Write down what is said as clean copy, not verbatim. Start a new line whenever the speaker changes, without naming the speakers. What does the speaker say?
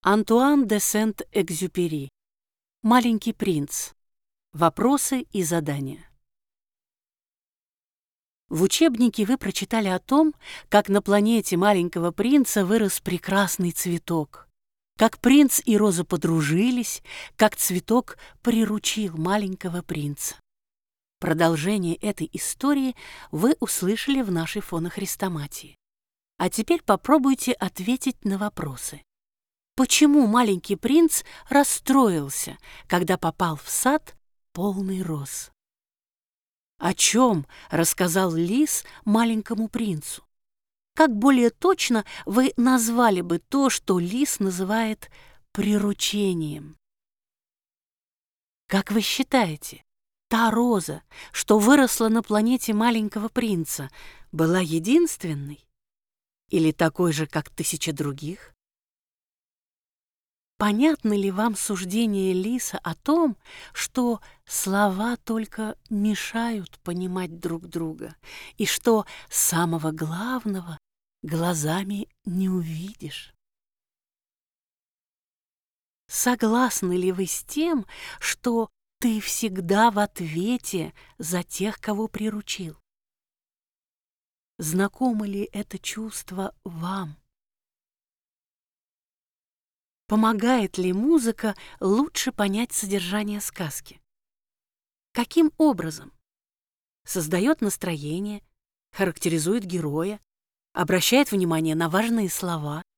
Антуан де Сент-Экзюпери. Маленький принц. Вопросы и задания. В учебнике вы прочитали о том, как на планете маленького принца вырос прекрасный цветок, как принц и роза подружились, как цветок приручил маленького принца. Продолжение этой истории вы услышали в нашей фонохрестоматии. А теперь попробуйте ответить на вопросы. Почему маленький принц расстроился, когда попал в сад, полный роз? О чем рассказал лис маленькому принцу? Как более точно вы назвали бы то, что лис называет приручением? Как вы считаете, та роза, что выросла на планете маленького принца, была единственной? Или такой же, как тысяча других? Понятно ли вам суждение лиса о том, что слова только мешают понимать друг друга, и что самого главного глазами не увидишь? Согласны ли вы с тем, что ты всегда в ответе за тех, кого приручил? Знакомо ли это чувство вам? Помогает ли музыка лучше понять содержание сказки? Каким образом? Создает настроение, характеризует героя, обращает внимание на важные слова.